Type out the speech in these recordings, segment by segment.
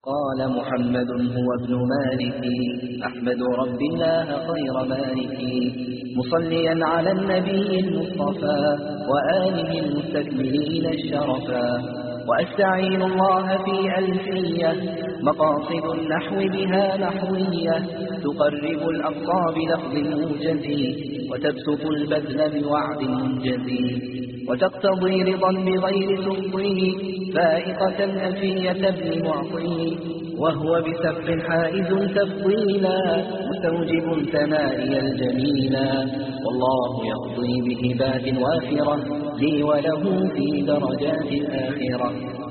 قال محمد هو ابن مالك أحمد رب الله خير مالك مصليا على النبي المصطفى وآله المستكملين الشرفا وأستعين الله في ألفية مقاصد النحو بها نحوية تقرب الأقصى بلفظ موجز وتبسط البذل بوعد منجز وتقتضي رضا بغير سخطه فائقة ألفية ابن معطي وهو بسف حائز تفضيلا مستوجب ثنائي الجميلا والله يقضي بهبات وافرة لي وله في درجات الآخرة.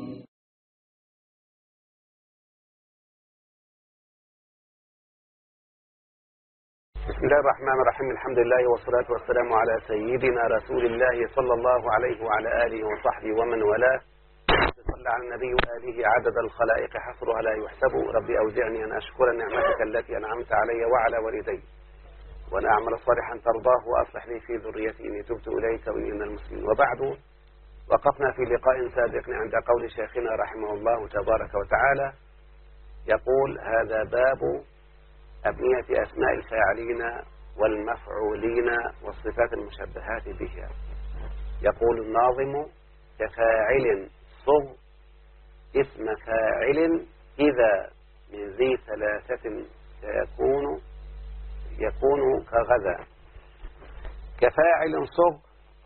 بسم الله الرحمن الرحيم. الحمد لله والصلاة والسلام على سيدنا رسول الله صلى الله عليه وعلى آله وصحبه ومن والاه. صلى على النبي وآله عدد الخلائق حصرها لا يحسب. ربي أوزعني أن أشكر نعمتك التي أنعمت علي وعلى والدي وأن أعمل صالحا ترضاه وأصلح لي في ذريتي إني تبت إليك وإني من المسلمين. وبعد، وقفنا في لقاء سابق عند قول شيخنا رحمه الله تبارك وتعالى يقول: هذا باب أبنية أسماء الفاعلين والمفعولين والصفات المشبهات بها. يقول الناظم: كفاعل صغ اسم فاعل إذا من ذي ثلاثة يكون كغدا. كفاعل صغ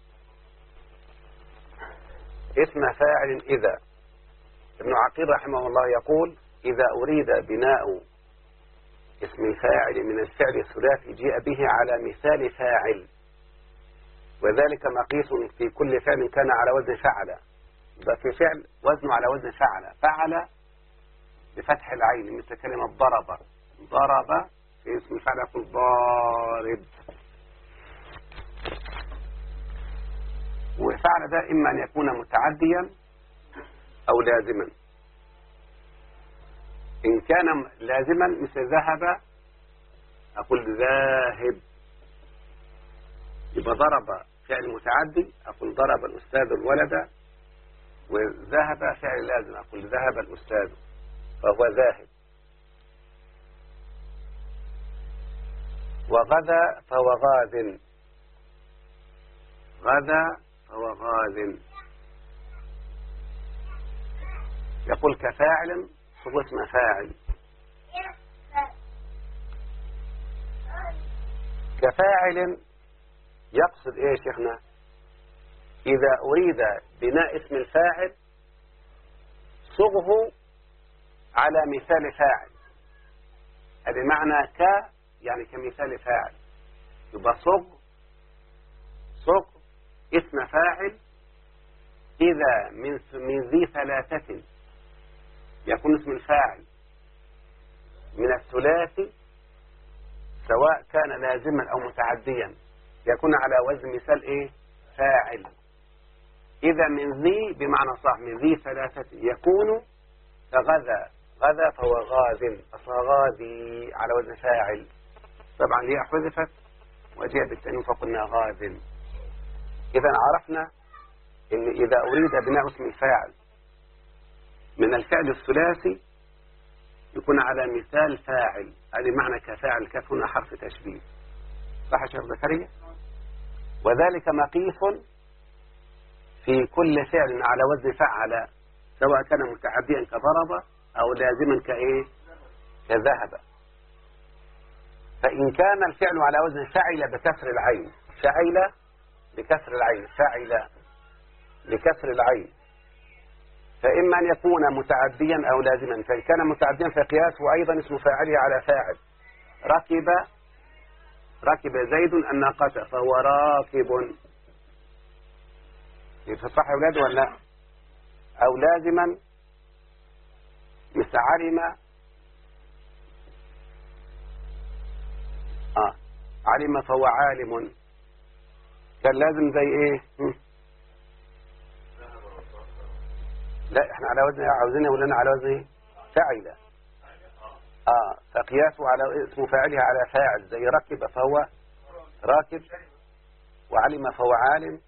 اسم فاعل إذا. ابن عقيل رحمه الله يقول: إذا أريد بناء اسم الفاعل من الفعل الثلاثي جيء به على مثال فاعل، وذلك مقيس في كل فعل كان على وزن فعل. يبقى في فعل وزنه على وزن فعل. فعل بفتح العين مثل كلمة ضرب. ضرب في اسم الفعل يقول ضارب. وفعل ده إما أن يكون متعديا أو لازما. إن كان لازما مثل ذهب أقول ذاهب، يبقى ضرب فعل متعدي أقول ضرب الأستاذ الولد، وذهب فعل لازم أقول ذهب الأستاذ فهو ذاهب. وغدا فهو غاذ. غدا فهو غاذ. يقول كفاعل صغ اسم فاعل. كفاعل يقصد ايه شيخنا؟ إذا أريد بناء اسم الفاعل صغه على مثال فاعل. هذا معنى ك يعني كمثال فاعل. يبقى صغ اسم فاعل إذا من ذي ثلاثة يكون اسم الفاعل من الثلاثي سواء كان لازما أو متعديا يكون على وزن مثال ايه؟ فاعل. إذا من ذي بمعنى صح من ذي ثلاثة يكون كغدا. غدا فهو غاذ. فغاذي على وزن فاعل. طبعا هي حذفت وجاء بالتنوين فقلنا غاذ. إذا عرفنا إن إذا أريد بناء اسم الفاعل من الفعل الثلاثي يكون على مثال فاعل. هذه معنى كفاعل. كف هنا حرف تشبيه. صح يا شيخ زكريا؟ وذلك مقيس في كل فعل على وزن فعل سواء كان متعديا كضرب أو لازما كإيه؟ كذهب. فإن كان الفعل على وزن فعل بكسر العين. فعل بكسر العين. فعل بكسر العين. فإما أن يكون متعديا أو لازما. فإن كان متعديا فقياسه أيضا اسم فاعله على فاعل. ركب زيد الناقة فهو راكب. يتصح يا أولاد ولا لا؟ أو لازما مثل علم فهو عالم. كان لازم زي ايه؟ لا احنا على وزن عاوزين يقولنا على وزن ايه؟ فاعل. فقياسه على اسم فاعلها على فاعل زي ركب فهو راكب وعلم فهو عالم.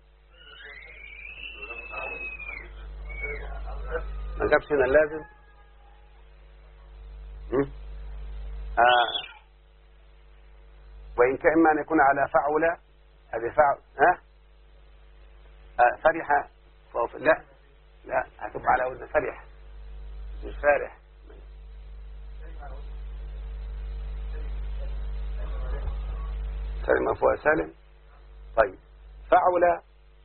ما جابش هنا اللازم. وإن كان إما أن يكون على فعل، هذه فعل فرح، لا لا، هتبقى على وزن فرح مش فارح. سالم مفهوم سالم. طيب فعل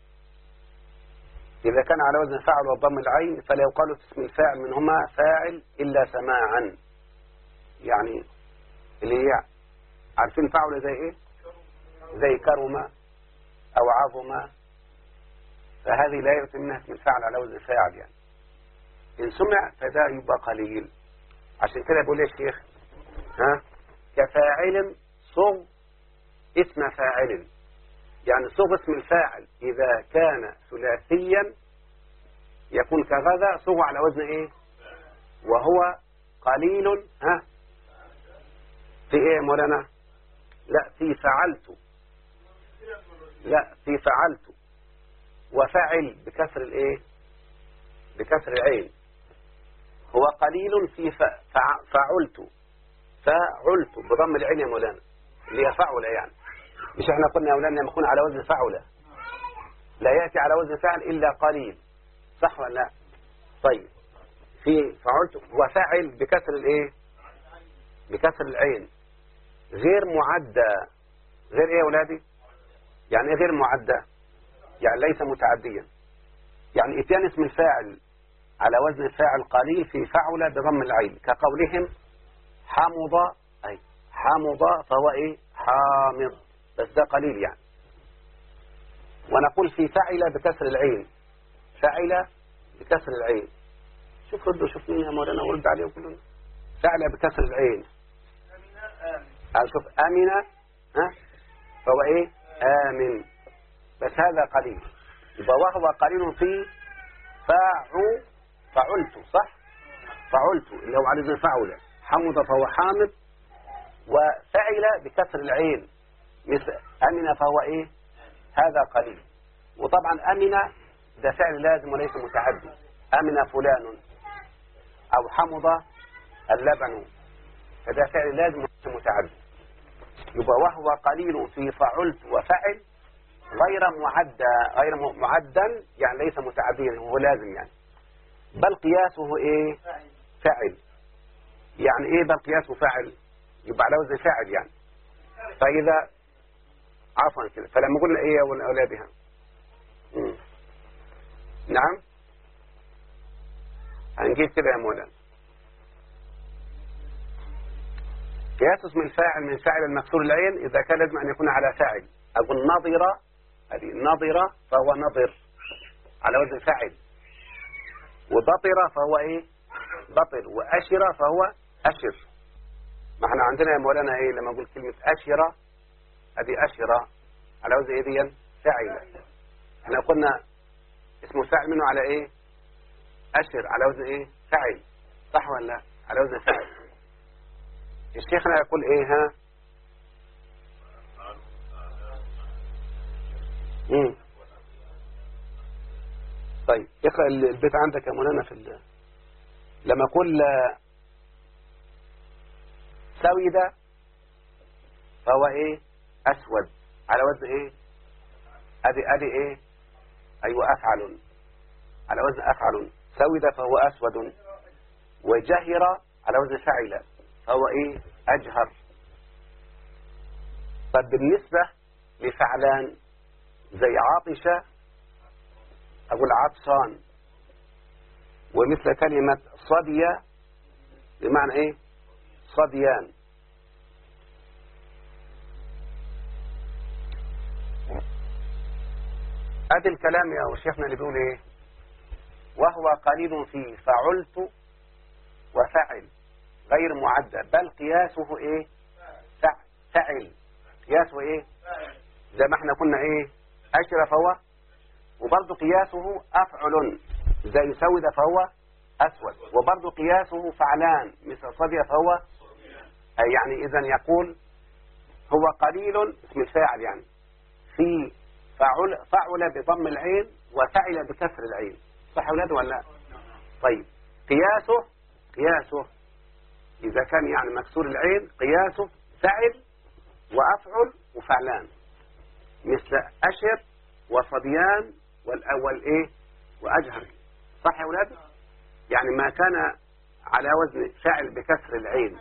إذا كان على وزن فعل وضم العين فلا يقال اسم الفاعل منهما فاعل إلا سماعا. يعني اللي هي عارفين فعل زي إيه؟ زي كرم أو عظم، فهذه لا يؤتي منها اسم الفاعل على وزن فاعل. يعني إن سمع فده يبقى قليل. عشان كده بقول يا شيخ كفاعل صغ اسم فاعل. يعني صغ اسم الفاعل إذا كان ثلاثيا يكون كغدا صغ على وزن إيه؟ وهو قليل في إيه مولانا؟ لا في فعلت، لا في فعلت وفعل بكسر الإيه؟ بكسر العين. هو قليل في فعلت بضم العين يا مولانا اللي هي فعل. يعني مش احنا قلنا يا مولانا لما يكون على وزن فعل لا يأتي على وزن فعل إلا قليل، صح ولا لا؟ طيب في فعلت وفعل بكسر الايه؟ بكسر العين غير معدى. غير ايه يا ولادي؟ يعني ايه غير معدى؟ يعني ليس متعديا. يعني اتيان اسم الفاعل على وزن الفاعل قليل في فعل بضم العين كقولهم حمض، أي حمض فهو إيه؟ حامض، بس ده قليل يعني. ونقول في فعل بكسر العين، فعل بكسر العين. شوف ردوا، شوف مين يا مولانا ورد عليه كلنا. فعل بكسر العين شوف أمن فهو إيه؟ آمن، بس هذا قليل. يبقى وهو قليل في فعلت، صح؟ فعلت اللي هو على وزن فعل. حمد فهو حامد، وفعل بكسر العين مثل أمن فهو إيه؟ هذا قليل. وطبعا أمن ده فعل لازم وليس متعدي. أمن فلان أو حمض اللبن، فده فعل لازم وليس متعدي. يبقى وهو قليل في فعلت وفعل غير معدا، يعني ليس متعديا، هو لازم يعني. بل قياسه ايه؟ فعل. يعني ايه بل قياسه فعل؟ يبقى على وزن فاعل يعني. فإذا عفوا كده، فلما قلنا ايه يا اولادها؟ نعم هنجيب كده يا مولانا. قياس اسم الفاعل من فاعل المكسور العين إذا كان لازم أن يكون على فاعل. أقول نظرة، هذه نظرة فهو نظر على وزن فاعل، وبطر فهو إيه؟ بطر، وأشر فهو أشر. ما احنا عندنا يا مولانا إيه لما أقول كلمة أشرة، هذه أشرة على وزن إيه دي؟ فاعل. احنا قلنا اسم الفاعل منه على إيه؟ أشر على وزن إيه؟ فاعل، صح ولا لا؟ على وزن فاعل. الشيخنا يقول ايه طيب اقرأ البيت عندك يا مولانا في لما اقول سود فهو ايه؟ اسود على وزن ايه؟ ادي ايه؟ ايوه افعل على وزن افعل. سود فهو اسود، وجهر على وزن فعل فهو ايه؟ اجهر. طب بالنسبة لفعلان زي عاطشة اقول عطشان، ومثل كلمة صدية بمعنى ايه؟ صديان. ادي الكلام يا شيخنا اللي بيقول ايه؟ وهو قليل في فعلت وفعل غير معدى، بل قياسه ايه؟ فعل. قياسه ايه؟ زي ما احنا كنا ايه؟ اشرف هو، وبرضه قياسه افعل زي سود فهو اسود، وبرضه قياسه فعلان مثل صدي فهو يعني. اذا يقول هو قليل اسم الفاعل يعني في فعل بضم العين وفعل بكسر العين، صح يا اولاد ولا لا؟ طيب قياسه إذا كان يعني مكسور العين قياسه فعل وأفعل وفعلان، مثل أشر وصبيان والأول إيه وأجهر. صح يا أولاد؟ يعني ما كان على وزن فعل بكسر العين،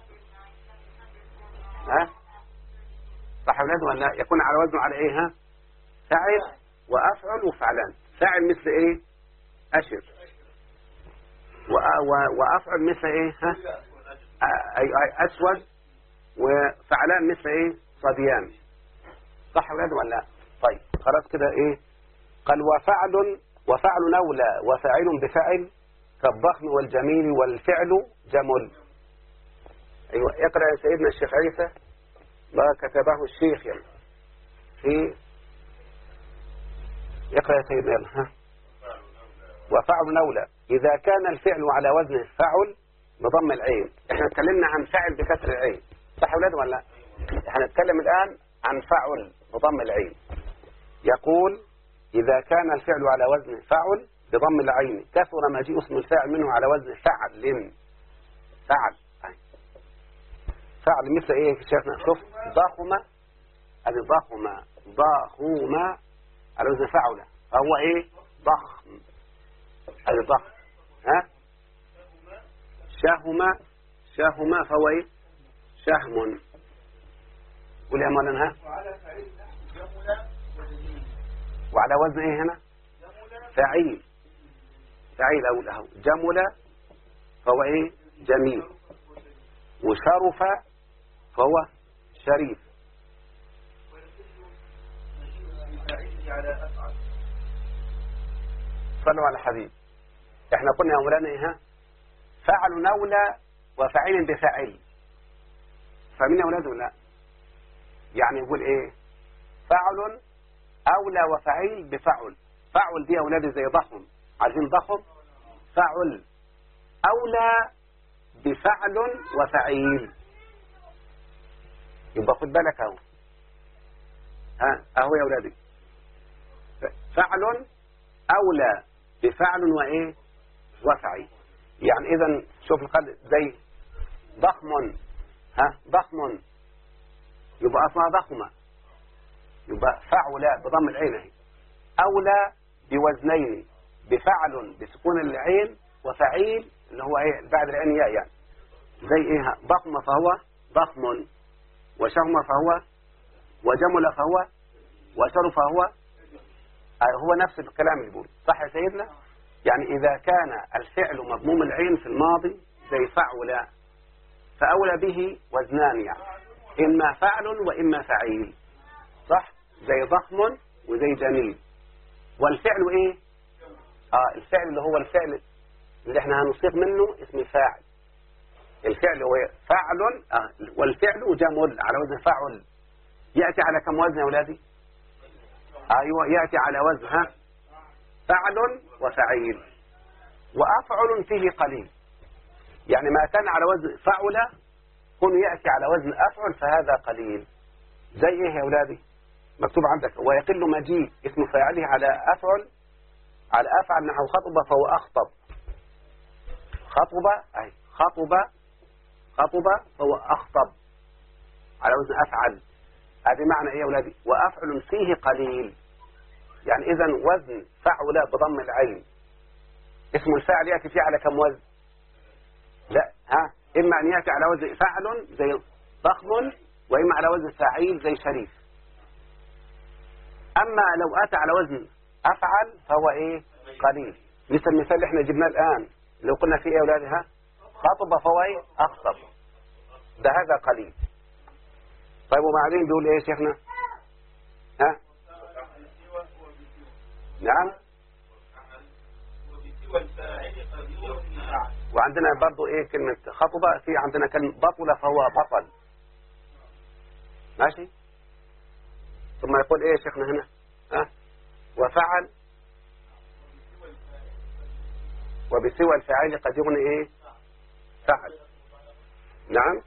ها صح يا أولاد ولا يكون على وزنه على إيه؟ ها فعل وأفعل وفعلان. فعل مثل إيه أشر، وأفعل مثل إيه ها أي أسود، وفعلان مثل إيه صبيان. صح يا أولاد ولا؟ طيب خلاص كده إيه. قال وفعل نولى وفاعل بفعل كالضخم والجميل والفعل جمل. أيوة اقرأ يا سيدنا الشيخ عيسى ما كتبه الشيخ يعني في اقرأ يا سيدنا يلا ها. وفعل نولى إذا كان الفعل على وزن فعل بضم العين. احنا اتكلمنا عن فعل بكسر العين صح يا أولاد ولا؟ احنا نتكلم الآن عن فعل بضم العين. يقول إذا كان الفعل على وزن فعل بضم العين كثر مجيء اسم الفاعل منه على وزن فعل. فعل مثل ايه يا شيخنا؟ شوف ضخم، ادي ضخم على وزن فعل فهو ايه ضخم، ادي ضخم. ها شهم فهو ايه شهم. قول يا مولانا ها. وعلى وزن ايه هنا فعيل اقول اهو. جمل فهو ايه جميل، وشرف فهو شريف. صلوا على الحبيب. احنا قلنا يا مولانا ايه ها فعل نولى وفعيل بفاعل. فمين يا اولاد ولا؟ يعني يقول ايه فعل أولى وفعيل بفعل. فعل دي يا أولادي زي ضخم، عايزين ضخم فعل أولى بفعل وفعيل. يبقى خد بالك اهو اهو يا أولادي فعل أولى بفعل وإيه وفعيل. يعني إذا شوف القلب زي ضخم ضخم يبقى أصلا ضخمة، يبقى فعل بضم العين اهي. أولى بوزنين بفعل بسكون العين وفعيل اللي هو ايه بعد العين ياء يعني زي ايه ضخم فهو ضخم، وشهم فهو، وجمل فهو، وشر فهو. هو نفس الكلام اللي بيقول صح يا سيدنا. يعني إذا كان الفعل مضموم العين في الماضي زي فعل فأولى به وزنان يعني إما فعل وإما فعيل صح، زي ضخم وزي جميل. والفعل ايه الفعل اللي هو الفعل اللي احنا هنصيغ منه اسم الفاعل. الفعل هو فعل والفعل جمل على وزن فعل. يأتي على كم وزن يا أولادي؟ أيوة يأتي على وزن فعل وفعيل. وأفعل فيه قليل، يعني ما كان على وزن فعل كن يأتي على وزن أفعل فهذا قليل. زي ايه يا أولادي؟ مكتوب عندك ويقل مجيء اسم فاعله على أفعل نحو خطب فهو أخطب. خطب فهو أخطب على وزن أفعل. هذه معنى ايه يا أولادي؟ وأفعل فيه قليل. يعني إذا وزن فعل بضم العين اسم الفاعل يأتي فيه على كم وزن؟ لا إما أن يأتي على وزن فعل زي ضخم، وإما على وزن فاعيل زي شريف. أما لو أتى على وزن أفعل فهو إيه قليل، مثل المثال اللي احنا جبناه الآن لو قلنا فيه يا أولادي خطب فهو إيه أخطب، ده هذا قليل. طيب وبعدين بيقول إيه يا شيخنا نعم. وعندنا برضو إيه كلمة خطب، في عندنا كلمة بطل فهو بطل ماشي. ثم يقول إيه يا شيخنا هنا وفعل وبسوى الفاعل قد يغني إيه فعل. نعم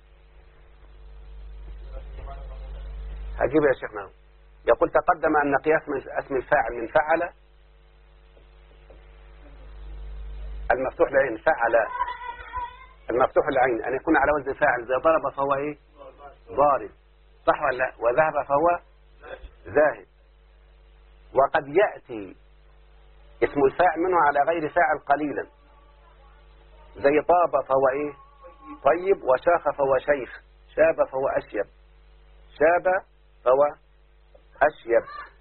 هجيب يا شيخنا. يقول تقدم أن قياس اسم الفاعل من فعل المفتوح لعين فعل المفتوح العين أن يكون على وزن فاعل، زي ضرب فهو إيه؟ ضارب، صح ولا لا؟ وذهب فهو ذاهب. وقد يأتي اسم الفاعل منه على غير فاعل قليلا، زي طاب فهو إيه؟ طيب، وشاخ فهو شيخ، شاب فهو أشيب، شاب فهو أشيب،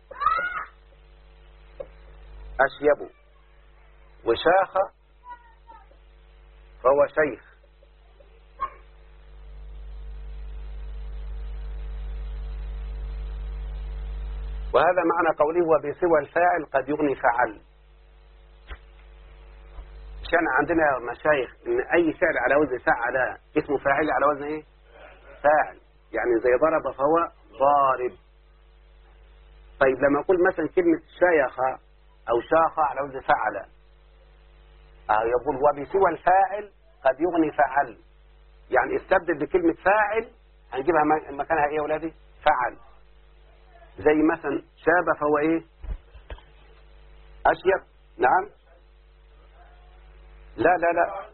أشيب، وشاخ فهو شيخ. وهذا معنى قوله وبسوى الفاعل قد يغني فعل. عشان عندنا مشايخ ان اي فعل على وزن فعل اسمه فاعل على وزن ايه؟ فاعل، يعني زي ضرب فهو ضارب. طيب لما اقول مثلا كلمة شيخ او شاخ على وزن فعل، يقول وبسوى الفاعل قد يغني فعل، يعني استبدل بكلمة فاعل هنجيبها مكانها ايه يا ولادي؟ فعل. زي مثلا شاب فهو ايه؟ أشيب. نعم. لا لا لا،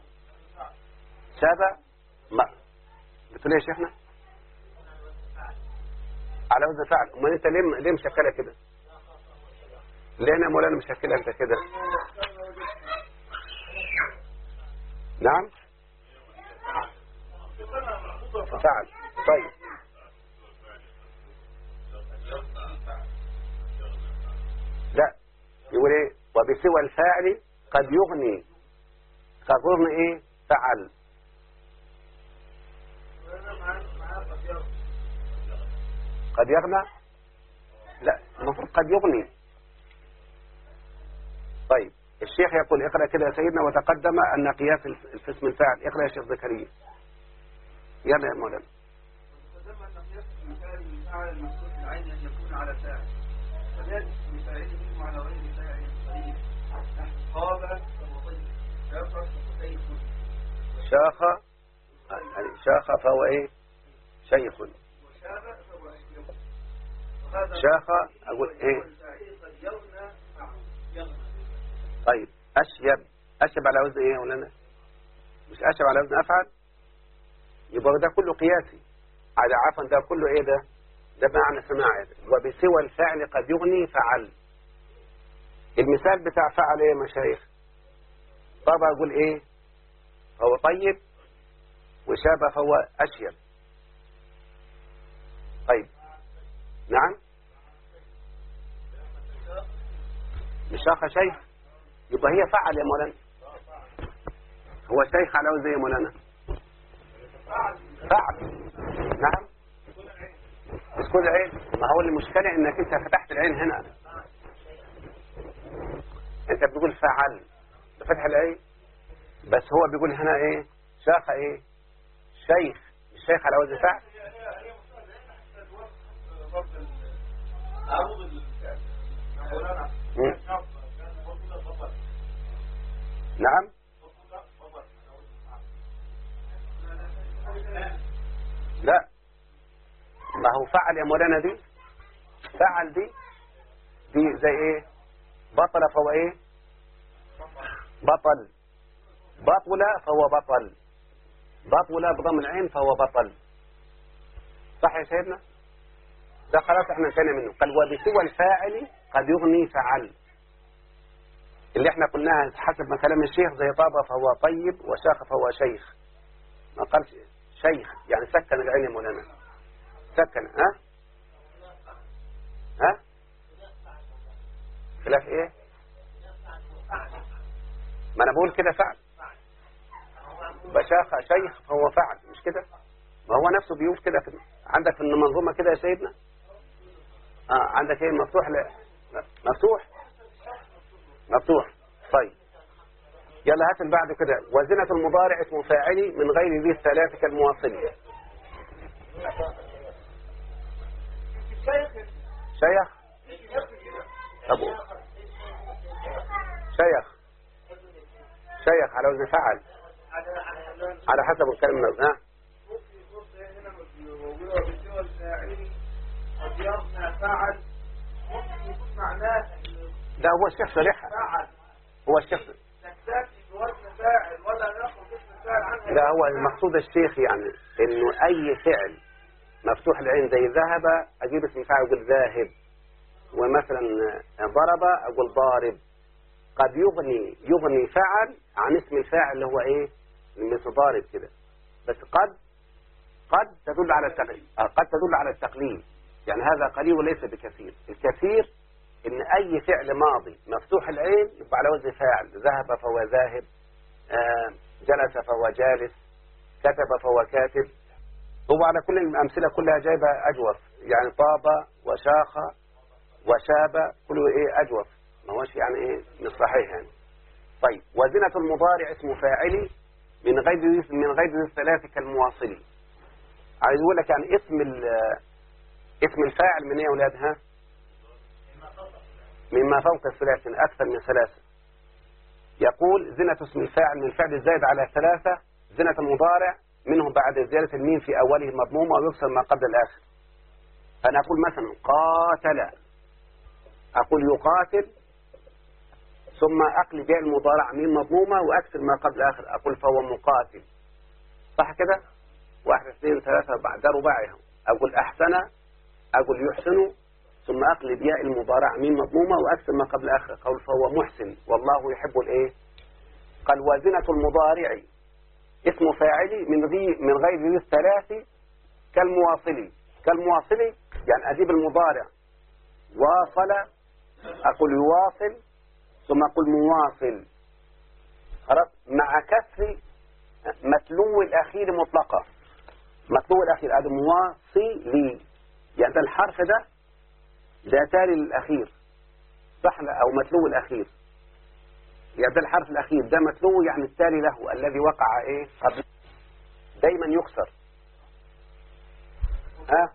شاب ما بتقول ايه يا شيخنا؟ على وزن فعل. امال انت ليه مشكلها كده؟ ليه انا مولانا مشكلها انت كده؟ نعم فعل. طيب لا، يقول ايه؟ وبسوى الفاعل قد يغني، قد يغني ايه؟ فعل. قد يغنى؟ لا، المفروض قد يغني. طيب الشيخ يقول اقرأ كده يا سيدنا، وتقدم أن قياس الاسم الفاعل. اقرأ يا شيخ زكريا. يلا يا مولانا. وتقدم أن قياس الفاعل المفتوح العين أن يكون على فاعل، فذلك اسم فاعله على غير فاعل قريب، نحو خاب وطيب، شاخ وطيب، شاخ، شاخ فهو ايه؟ شيخ. وشاب فهو أشيب. شاخ اقول ايه؟ طيب أشيب، أشيب على وزن إيه يا مولانا؟ مش أشيب على وزن أفعل؟ يبقى ده كله قياسي. على عفوا ده كله إيه ده؟ ده معنى سماعي. وبسوى الفعل قد يغني فعل. المثال بتاع فعل إيه يا مشايخ؟ طب أقول إيه؟ هو طيب، وشاب فهو أشيب. طيب نعم، مش شاخ شيخ، يبقى هي فعل يا مولانا. هو شيخ على وزن يا مولانا؟ فعل. نعم، اسكت العين. ما هو المشكلة انك انت فتحت العين هنا، انت بتقول فعل بفتح العين، بس هو بيقول هنا ايه؟ شاخ ايه؟ شيخ. الشيخ على وزن فعل. نعم، لا، ما هو فعل يا مولانا. دي فعل، دي زي ايه؟ بطل فهو ايه؟ بطل. بطل فهو بطل. بطل بضم العين فهو بطل. صح يا سيدنا؟ ده خلاص احنا انتهينا منه. قال وبسوى الفاعل قد يغني فعل، اللي احنا قلناها حسب ما كلام الشيخ، زي طاب فهو طيب، وشاخ فهو شيخ. ما قالش شيخ يعني سكن العين يا مولانا، سكن. ها خلاف ايه؟ ما انا بقول كده فعل. بشاخ شيخ فهو فعل، مش كده؟ ما هو نفسه بيقول كده عندك في المنظومة كده يا سيدنا. عندك ايه مفتوح؟ لا مفتوح، مفتوح. طيب يلا هات اللي بعد كده. وزنة المضارع اسم فاعلي من غير ذي الثلاثة كالمواصلين. شيخ. طب شيخ، شيخ على وزن فعل على حسب الكلمة. ده هو الشيخ صريحة. هو الشيخ لا، هو المقصود الشيخ يعني انه اي فعل مفتوح العين زي ذهب اجيب اسم فاعل اقول ذاهب، ومثلا ضرب اقول ضارب. قد يغني فعل عن اسم الفاعل اللي هو ايه مثل ضارب كده، بس قد تدل على التقليل، يعني هذا قليل وليس بكثير. الكثير ان اي فعل ماضي مفتوح العين يبقى على وزن فاعل، ذهب فهو ذاهب، جلس فهو جالس، كتب فهو كاتب. هو على كل الامثله كلها جايبه اجوف، يعني طاب وشاخ وشاب كله ايه اجوف، ما هوش يعني ايه مش صحيح يعني. طيب وزنة المضارع اسم فاعلي من غير الثلاث كالمواصل. عايز اقول لك يعني اسم الفاعل من ايه يا اولادها؟ مما فوق الثلاث، اكثر من ثلاثه. يقول زنة اسم الفاعل من الفعل الزائد على ثلاثه، زنة المضارع منه بعد زيادة الميم في اوله مضمومه ويكسر ما قبل الاخر. انا اقول مثلا قاتل، اقول يقاتل ثم اقلب ياء المضارع ميم مضمومه واكسر ما قبل الاخر، اقول فهو مقاتل. صح كده؟ 1 2 3 بعد رباعها. اقول احسن، اقول يحسن ثم اقلب ياء المضارع ميم مضمومه واكسر ما قبل الاخر، اقول فهو محسن والله يحب الايه. قال وزنة المضارع اسم فاعلي من غير ذي الثلاث كالمواصل، يعني اجيب المضارع واصل اقول يواصل ثم اقول مواصل، خلاص، مع كسر متلو الاخير مطلقه. متلو الاخير هذا مواصلي، يعني ده الحرف ده تالي للاخير، صح؟ او متلو الاخير، يعني ده الحرف الاخير ده متلو، يعني التالي له الذي وقع ايه قبل دايما يكسر. ها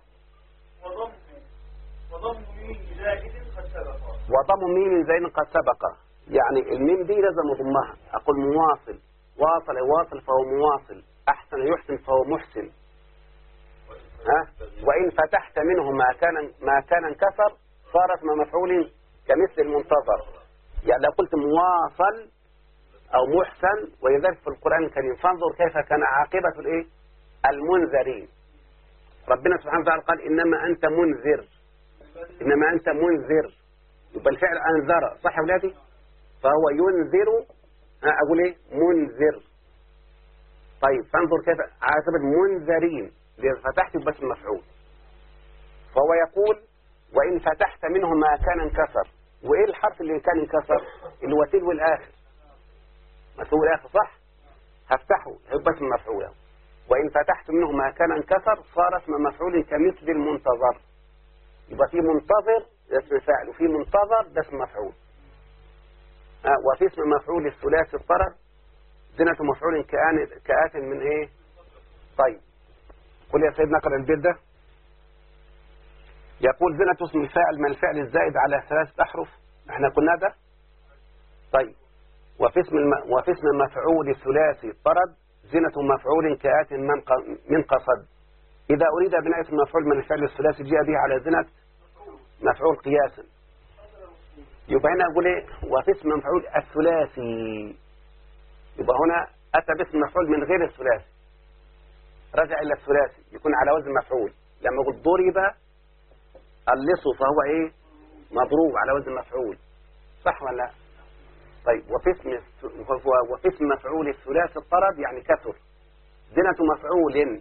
وضم ميم زين قد سبق، يعني الميم دي لازم اضمها. اقول مواصل، واصل يواصل فهو مواصل، احسن يحسن فهو محسن. ها وان فتحت منه ما كان انكسر صار اسم مفعول كمثل المنتظر. يعني لو قلت مواصل او محسن، ولذلك في القران الكريم فانظر كيف كان عاقبه الايه المنذرين. ربنا سبحانه وتعالى قال انما انت منذر، يبقى الفعل انذر، صح يا ولادي؟ فهو ينذر، اقول ايه منذر. طيب فانظر كيف عاقبة المنذرين، فتحت بس المفعول. فهو يقول وان فتحت منه ما كان انكسر. وايه الحرف اللي كان انكسر؟ اللي هو تلو الاخر، متلو الاخر، صح؟ هفتحه يبقى اسم مفعول. وان فتحت منه ما كان انكسر صار اسم مفعول كمثل المنتظر. يبقى في منتظر ده اسم فاعل، وفي منتظر ده اسم مفعول. وفي اسم مفعول الثلاثي الطرد زنة مفعول كآت من ايه؟ طيب قل يا سيدنا قرأ البيت ده. يقول زنة اسم الفاعل من الفعل الزائد على 3 أحرف، احنا قلنا ده. طيب وفي اسم مفعول الثلاثي الطرد زنة مفعول كآت من قصد. إذا أريد بناء اسم مفعول من الفعل الثلاثي جاء به على زنة مفعول قياسا. يبقى هنا أقول إيه؟ وفي اسم مفعول الثلاثي، يبقى هنا أتى باسم مفعول من غير الثلاثي، رجع إلى الثلاثي يكون على وزن مفعول. لما أقول ضرب اللص فهو إيه؟ مضروب على وزن مفعول، صح ولا لا؟ طيب وفي اسم مفعول الثلاثي الطرد يعني كثر، زنة مفعول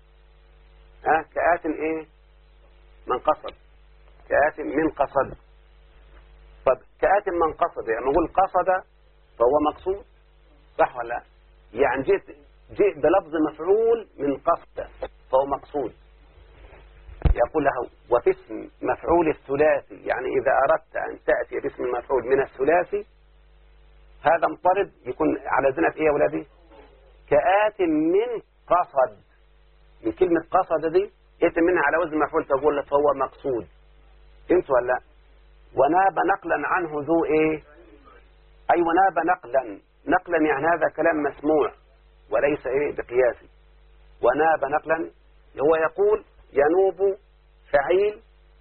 كآت ايه من قصد، كآت من قصد. طب كآت من قصد يعني نقول قصد فهو مقصود، صح ولا لا؟ يعني جئت بلفظ مفعول من قصد فهو مقصود. يقول له وفي اسم مفعول الثلاثي، يعني إذا أردت أن تأتي باسم المفعول من الثلاثي هذا مطرد يكون على زنة ايه يا ولادي؟ كآت من قصد. من كلمة قصد دي ائت منها على وزن مفعول تقول فهو مقصود. فهمت ولا لا؟ وناب نقلا عنه ذو ايه؟ اي وناب نقلا يعني هذا كلام مسموع وليس ايه بقياسي. وناب نقلا هو يقول ينوب فعيل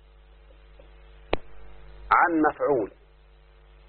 عن مفعول.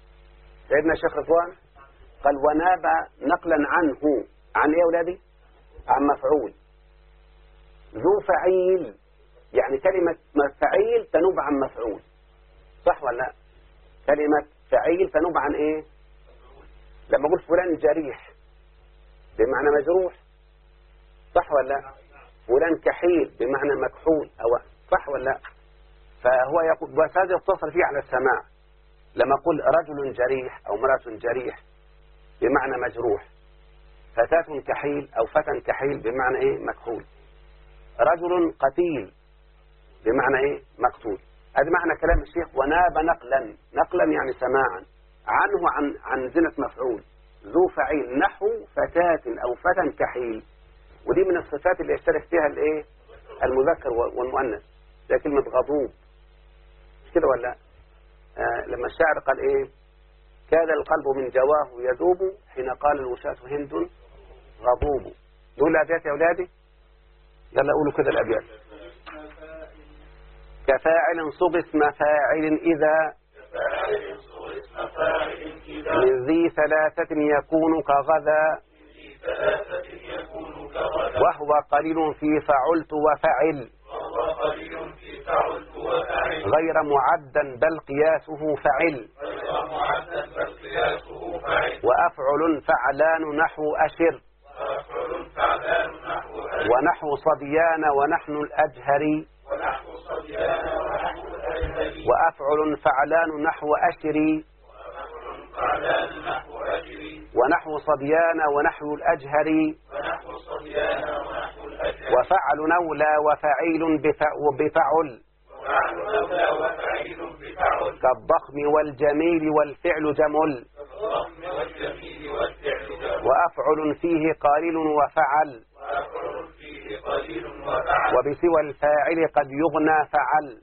سيدنا الشيخ رضوان قال وناب نقلا عنه، عن ايه يا ولادي؟ عن مفعول. ذو فعيل يعني كلمة فعيل تنوب عن مفعول، صح ولا لا؟ كلمة فعيل تنوب عن ايه؟ لما اقول فلان جريح بمعنى مجروح، صح ولا لا؟ فلان كحيل بمعنى مكحول، أو صح ولا لا؟ فهو يقول، وهذا يتصل فيه على السماع. لما أقول رجل جريح أو امرأة جريح بمعنى مجروح، فتاة كحيل أو فتى كحيل بمعنى إيه؟ مكحول. رجل قتيل بمعنى إيه؟ مقتول. هذا معنى كلام الشيخ. وناب نقلا يعني سماعا عنه عن زنة مفعول. ذو فعيل نحو فتاة أو فتى كحيل، ودي من الصفات اللي يشترك فيها الايه؟ المذكر والمؤنث، زي كلمة غضوب، مش كده ولا؟ لما الشاعر قال ايه؟ كاد القلب من جواه يذوب حين قال الوشاة هند غضوب. نقول الأبيات يا أولادي؟ يلا قولوا كده الأبيات. كفاعل صغ اسم فاعل إذا من ذي ثلاثة يكون كغدا، وهو قليل في فعلت وفعل غير معدا بل قياسه فعل، وأفعل فعلان نحو أشر، ونحو صبيان ونحن الأجهري، وأفعل فعلان نحو أشري، ونحو صبيان ونحو الأجهري، وفعل نولى وفعيل بفعل، كالضخم والجميل والفعل جمل، وأفعل فيه قليل وفعل، وبسوى الفاعل قد يغنى فعل،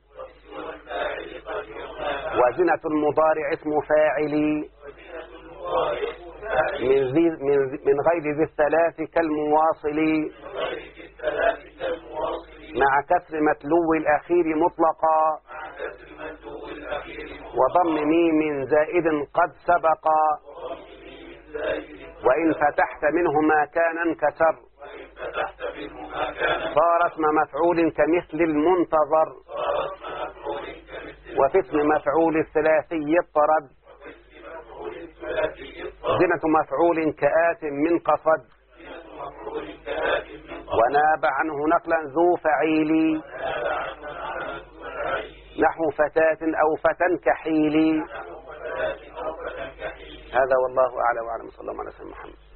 وزنة المضارع اسم فاعل من غير ذي الثلاث كالمواصل، مع كسر متلو الأخير مطلقا، وضم ميم زائد قد سبقا، وإن فتحت منه ما كان انكسر، صار اسم مفعول كمثل المنتظر، وفي اسم مفعول الثلاثي اضطرد، زنة مفعول كآت من قصد، وناب عنه نقلا ذو فعيل نحو فتاة أو فتى كحيل. هذا والله أعلم وأعلم. صلى الله عليه وسلم محمد.